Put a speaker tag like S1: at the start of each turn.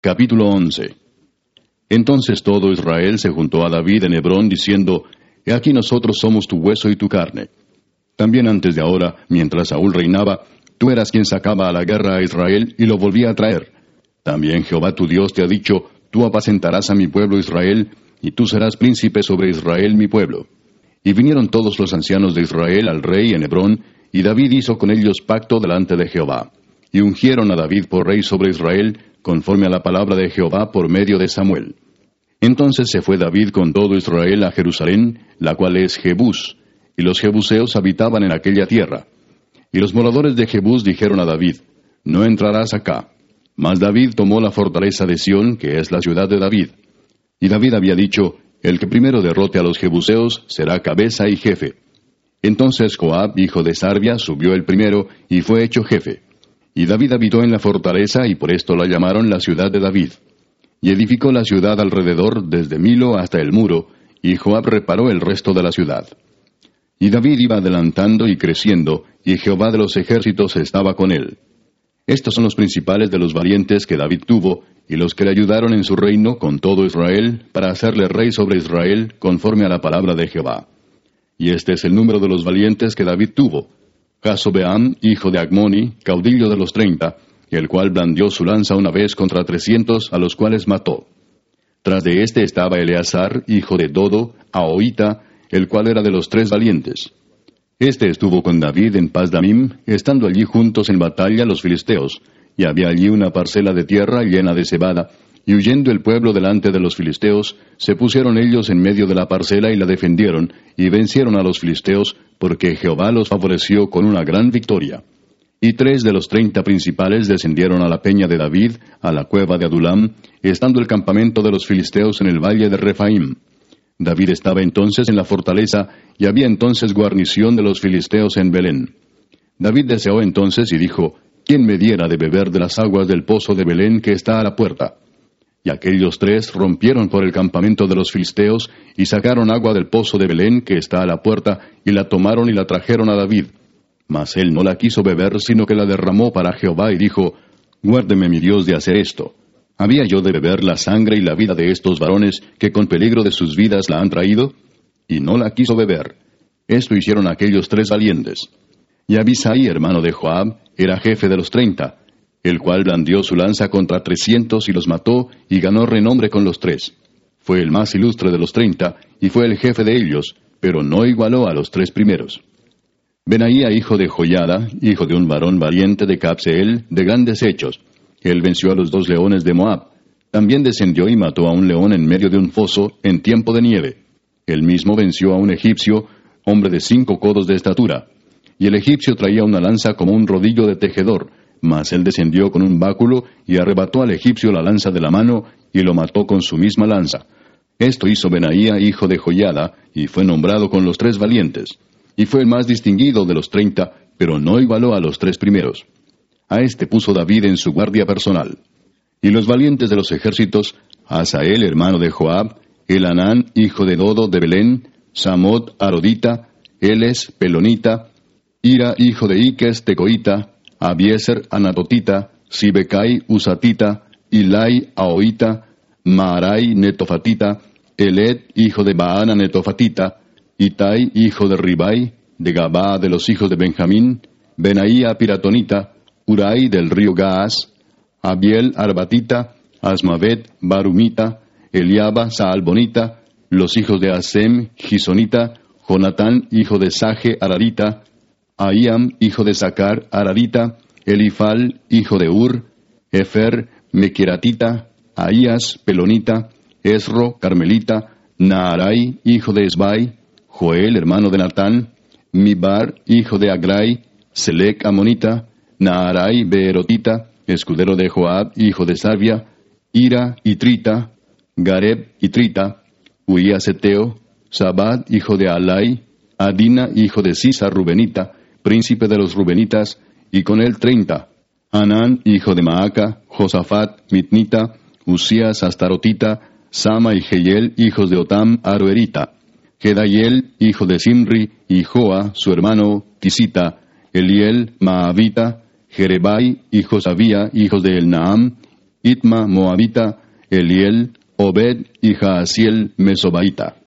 S1: Capítulo 11. Entonces todo Israel se juntó a David en Hebrón, diciendo, He aquí nosotros somos tu hueso y tu carne. También antes de ahora, mientras Saúl reinaba, tú eras quien sacaba a la guerra a Israel y lo volvía a traer. También Jehová tu Dios te ha dicho, Tú apacentarás a mi pueblo Israel, y tú serás príncipe sobre Israel mi pueblo. Y vinieron todos los ancianos de Israel al rey en Hebrón, y David hizo con ellos pacto delante de Jehová. Y ungieron a David por rey sobre Israel, conforme a la palabra de Jehová por medio de Samuel. Entonces se fue David con todo Israel a Jerusalén, la cual es Jebús, y los jebuseos habitaban en aquella tierra. Y los moradores de Jebús dijeron a David, No entrarás acá. Mas David tomó la fortaleza de Sión, que es la ciudad de David. Y David había dicho, El que primero derrote a los jebuseos será cabeza y jefe. Entonces Joab, hijo de Sarvia, subió el primero, y fue hecho jefe. Y David habitó en la fortaleza, y por esto la llamaron la ciudad de David. Y edificó la ciudad alrededor, desde Milo hasta el muro, y Joab reparó el resto de la ciudad. Y David iba adelantando y creciendo, y Jehová de los ejércitos estaba con él. Estos son los principales de los valientes que David tuvo, y los que le ayudaron en su reino con todo Israel, para hacerle rey sobre Israel, conforme a la palabra de Jehová. Y este es el número de los valientes que David tuvo: Jasobeam, hijo de Agmoni, caudillo de los 30, el cual blandió su lanza una vez contra 300, a los cuales mató. Tras de éste estaba Eleazar, hijo de Dodo, Ahoita, el cual era de los 3 valientes. Este estuvo con David en Pasdamim, estando allí juntos en batalla los filisteos, y había allí una parcela de tierra llena de cebada, y huyendo el pueblo delante de los filisteos, se pusieron ellos en medio de la parcela y la defendieron, y vencieron a los filisteos, porque Jehová los favoreció con una gran victoria. Y 3 de los 30 principales descendieron a la peña de David, a la cueva de Adulam, estando el campamento de los filisteos en el valle de Refaim. David estaba entonces en la fortaleza, y había entonces guarnición de los filisteos en Belén. David deseó entonces y dijo, ¿Quién me diera de beber de las aguas del pozo de Belén que está a la puerta? Y aquellos 3 rompieron por el campamento de los filisteos, y sacaron agua del pozo de Belén que está a la puerta, y la tomaron y la trajeron a David. Mas él no la quiso beber, sino que la derramó para Jehová, y dijo, Guárdeme mi Dios de hacer esto. ¿Había yo de beber la sangre y la vida de estos varones, que con peligro de sus vidas la han traído? Y no la quiso beber. Esto hicieron aquellos 3 valientes. Y Abisai, hermano de Joab, era jefe de los 30, el cual blandió su lanza contra 300 y los mató, y ganó renombre con los 3. Fue el más ilustre de los 30, y fue el jefe de ellos, pero no igualó a los 3 primeros. Benaía, hijo de Joiada, hijo de un varón valiente de Cabseel, de grandes hechos. Él venció a los 2 leones de Moab. También descendió y mató a un león en medio de un foso, en tiempo de nieve. Él mismo venció a un egipcio, hombre de 5 codos de estatura. Y el egipcio traía una lanza como un rodillo de tejedor, mas él descendió con un báculo, y arrebató al egipcio la lanza de la mano, y lo mató con su misma lanza. Esto hizo Benaía, hijo de Joiada, y fue nombrado con los 3 valientes. Y fue el más distinguido de los 30, pero no igualó a los 3 primeros. A este puso David en su guardia personal. Y los valientes de los ejércitos, Asael, hermano de Joab, Elanán, hijo de Dodo de Belén, Samot, Arodita, Eles, Pelonita, Ira, hijo de Iques, Tecoita, Abieser, Anatotita, Sibecai, Usatita, Ilai, Ahoita, Maarai, Netofatita, Eled, hijo de Baana, Netofatita, Itai, hijo de Ribai, de Gabaa de los hijos de Benjamín, Benaía, Piratonita, Urai del río Gaas, Abiel, Arbatita, Asmavet, Barumita, Eliaba, Saalbonita, los hijos de Asem, Gisonita, Jonatán, hijo de Saje, Ararita, Ahiam, hijo de Sacar, Ararita, Elifal, hijo de Ur, Efer, Mequiratita, Ahías, Pelonita, Esro, Carmelita, Naarai, hijo de Esbai, Joel, hermano de Natán, Mibar, hijo de Agrai, Selec, Amonita, Naarai, Beerotita, escudero de Joab, hijo de Sarvia, Ira, Itrita, Gareb, Itrita, Uías Eteo, Sabad, hijo de Alai, Adina, hijo de Sisa, Rubenita, príncipe de los Rubenitas, y con él 30, Hanán, hijo de Maaca, Josafat, Mitnita, Usías, Astarotita, Sama y Jehiel, hijos de Otam, Aroerita, Gedaiel, hijo de Simri, y Joa, su hermano, Tisita, Eliel, Maavita, Jerebai y Josabía, hijos de Elnaam, Itma Moabita, Eliel, Obed y Jaasiel Mesobaita.